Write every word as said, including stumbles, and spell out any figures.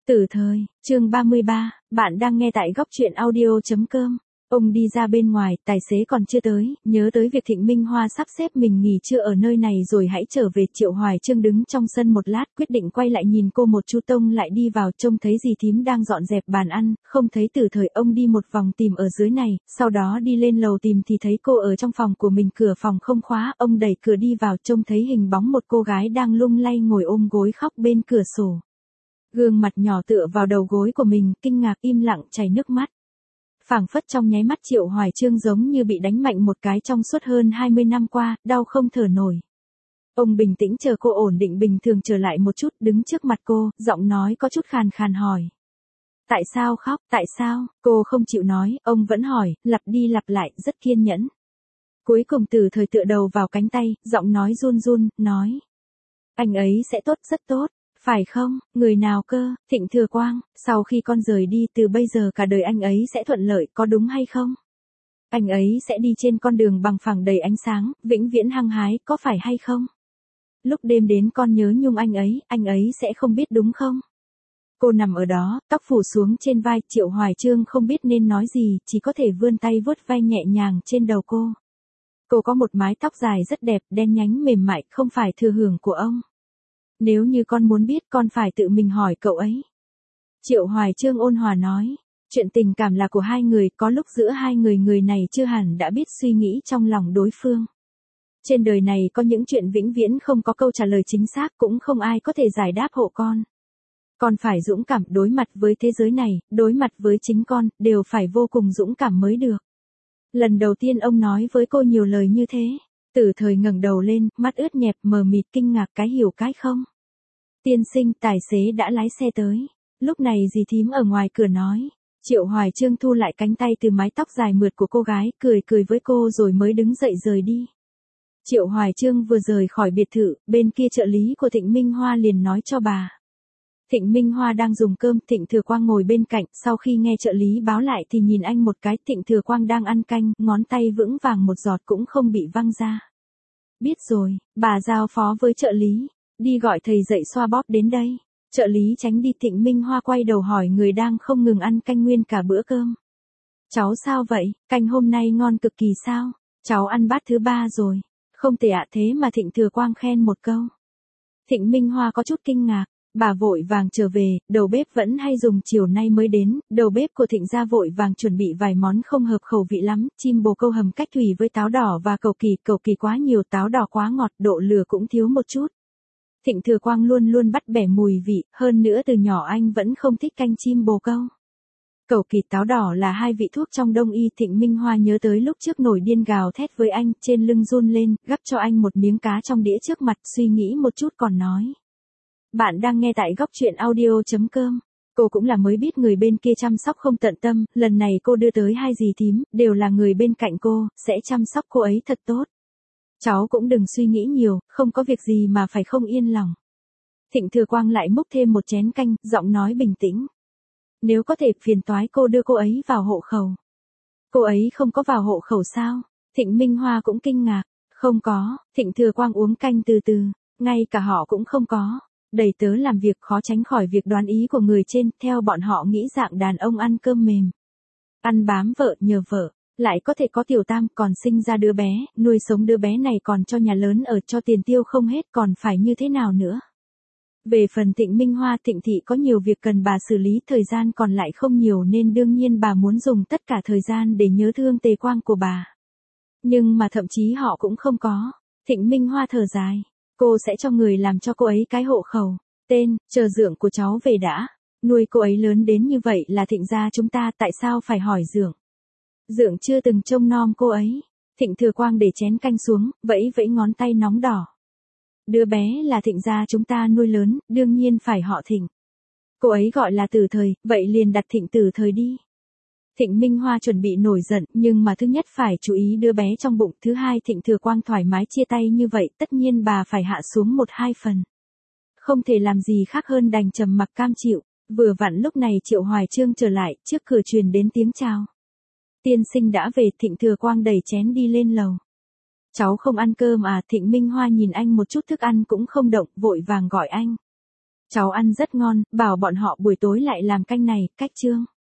Tử thời, chương ba mươi ba, bạn đang nghe tại góc truyện audio chấm com. Ông đi ra bên ngoài, tài xế còn chưa tới, nhớ tới việc Thịnh Minh Hoa sắp xếp mình nghỉ trưa ở nơi này rồi hãy trở về. Triệu Hoài Chương đứng trong sân một lát, quyết định quay lại nhìn cô một chút. Tông lại đi vào, trông thấy dì thím đang dọn dẹp bàn ăn, không thấy Tử thời. Ông đi một vòng tìm ở dưới này, sau đó đi lên lầu tìm thì thấy cô ở trong phòng của mình, cửa phòng không khóa. Ông đẩy cửa đi vào, trông thấy hình bóng một cô gái đang lung lay ngồi ôm gối khóc bên cửa sổ. Gương mặt nhỏ tựa vào đầu gối của mình, kinh ngạc im lặng chảy nước mắt. Phảng phất trong nháy mắt Triệu Hoài Chương giống như bị đánh mạnh một cái. Trong suốt hơn hai mươi năm qua, đau không thở nổi. Ông bình tĩnh chờ cô ổn định bình thường trở lại một chút, đứng trước mặt cô, giọng nói có chút khàn khàn hỏi. Tại sao khóc, tại sao? Cô không chịu nói, ông vẫn hỏi, lặp đi lặp lại, rất kiên nhẫn. Cuối cùng Tử thời tựa đầu vào cánh tay, giọng nói run run, nói. Anh ấy sẽ tốt, rất tốt. Phải không, người nào cơ? Thịnh Thừa Quang, sau khi con rời đi, từ bây giờ cả đời anh ấy sẽ thuận lợi, có đúng hay không? Anh ấy sẽ đi trên con đường bằng phẳng đầy ánh sáng, vĩnh viễn hăng hái, có phải hay không? Lúc đêm đến con nhớ nhung anh ấy, anh ấy sẽ không biết đúng không? Cô nằm ở đó, tóc phủ xuống trên vai. Triệu Hoài Chương không biết nên nói gì, chỉ có thể vươn tay vuốt vai nhẹ nhàng trên đầu cô. Cô có một mái tóc dài rất đẹp, đen nhánh mềm mại, không phải thừa hưởng của ông. Nếu như con muốn biết, con phải tự mình hỏi cậu ấy. Triệu Hoài Chương ôn hòa nói. Chuyện tình cảm là của hai người, có lúc giữa hai người người này chưa hẳn đã biết suy nghĩ trong lòng đối phương. Trên đời này có những chuyện vĩnh viễn không có câu trả lời chính xác, cũng không ai có thể giải đáp hộ con. Con phải dũng cảm đối mặt với thế giới này, đối mặt với chính con, đều phải vô cùng dũng cảm mới được. Lần đầu tiên ông nói với cô nhiều lời như thế. Tử thời ngẩng đầu lên, mắt ướt nhẹp, mờ mịt, kinh ngạc cái hiểu cái không. Tiên sinh, tài xế đã lái xe tới. Lúc này dì thím ở ngoài cửa nói. Triệu Hoài Chương thu lại cánh tay từ mái tóc dài mượt của cô gái, cười cười với cô rồi mới đứng dậy rời đi. Triệu Hoài Chương vừa rời khỏi biệt thự, bên kia trợ lý của Thịnh Minh Hoa liền nói cho bà. Thịnh Minh Hoa đang dùng cơm, Thịnh Thừa Quang ngồi bên cạnh, sau khi nghe trợ lý báo lại thì nhìn anh một cái. Thịnh Thừa Quang đang ăn canh, ngón tay vững vàng một giọt cũng không bị văng ra. Biết rồi, bà giao phó với trợ lý, đi gọi thầy dạy xoa bóp đến đây. Trợ lý tránh đi. Thịnh Minh Hoa quay đầu hỏi người đang không ngừng ăn canh nguyên cả bữa cơm. Cháu sao vậy, canh hôm nay ngon cực kỳ sao? Cháu ăn bát thứ ba rồi. Không thể ạ. Thế mà Thịnh Thừa Quang khen một câu. Thịnh Minh Hoa có chút kinh ngạc. Bà vội vàng trở về, đầu bếp vẫn hay dùng chiều nay mới đến. Đầu bếp của Thịnh gia vội vàng chuẩn bị vài món không hợp khẩu vị lắm. Chim bồ câu hầm cách thủy với táo đỏ và cầu kỳ. Cầu kỳ quá nhiều, táo đỏ quá ngọt, độ lửa cũng thiếu một chút. Thịnh Thừa Quang luôn luôn bắt bẻ mùi vị, hơn nữa từ nhỏ anh vẫn không thích canh chim bồ câu. Cầu kỳ, táo đỏ là hai vị thuốc trong đông y. Thịnh Minh Hoa nhớ tới lúc trước nổi điên gào thét với anh, trên lưng run lên, gắp cho anh một miếng cá trong đĩa trước mặt, suy nghĩ một chút còn nói. Bạn đang nghe tại góc truyện audio chấm com. Cô cũng là mới biết người bên kia chăm sóc không tận tâm, lần này cô đưa tới hai dì thím, đều là người bên cạnh cô, sẽ chăm sóc cô ấy thật tốt. Cháu cũng đừng suy nghĩ nhiều, không có việc gì mà phải không yên lòng. Thịnh Thừa Quang lại múc thêm một chén canh, giọng nói bình tĩnh. Nếu có thể phiền toái cô đưa cô ấy vào hộ khẩu. Cô ấy không có vào hộ khẩu sao? Thịnh Minh Hoa cũng kinh ngạc. Không có. Thịnh Thừa Quang uống canh từ từ, ngay cả họ cũng không có. Đầy tớ làm việc khó tránh khỏi việc đoán ý của người trên, theo bọn họ nghĩ dạng đàn ông ăn cơm mềm. Ăn bám vợ, nhờ vợ, lại có thể có tiểu tam, còn sinh ra đứa bé, nuôi sống đứa bé này còn cho nhà lớn ở, cho tiền tiêu không hết, còn phải như thế nào nữa. Về phần Thịnh Minh Hoa, Thịnh thị có nhiều việc cần bà xử lý, thời gian còn lại không nhiều nên đương nhiên bà muốn dùng tất cả thời gian để nhớ thương Tề Quang của bà. Nhưng mà thậm chí họ cũng không có. Thịnh Minh Hoa thở dài. Cô sẽ cho người làm cho cô ấy cái hộ khẩu. Tên, chờ dượng của cháu về đã. Nuôi cô ấy lớn đến như vậy là Thịnh gia chúng ta, tại sao phải hỏi dượng? Dượng chưa từng trông nom cô ấy. Thịnh Thừa Quang để chén canh xuống, vẫy vẫy ngón tay nóng đỏ. Đứa bé là Thịnh gia chúng ta nuôi lớn, đương nhiên phải họ Thịnh. Cô ấy gọi là Tử thời, vậy liền đặt Thịnh Tử thời đi. Thịnh Minh Hoa chuẩn bị nổi giận, nhưng mà thứ nhất phải chú ý đứa bé trong bụng, thứ hai Thịnh Thừa Quang thoải mái chia tay như vậy, tất nhiên bà phải hạ xuống một hai phần. Không thể làm gì khác hơn đành trầm mặc cam chịu. Vừa vặn lúc này Triệu Hoài Chương trở lại, trước cửa truyền đến tiếng chào. Tiên sinh đã về. Thịnh Thừa Quang đẩy chén đi lên lầu. Cháu không ăn cơm à? Thịnh Minh Hoa nhìn anh một chút, thức ăn cũng không động, vội vàng gọi anh. Cháu ăn rất ngon, bảo bọn họ buổi tối lại làm canh này, cách chương.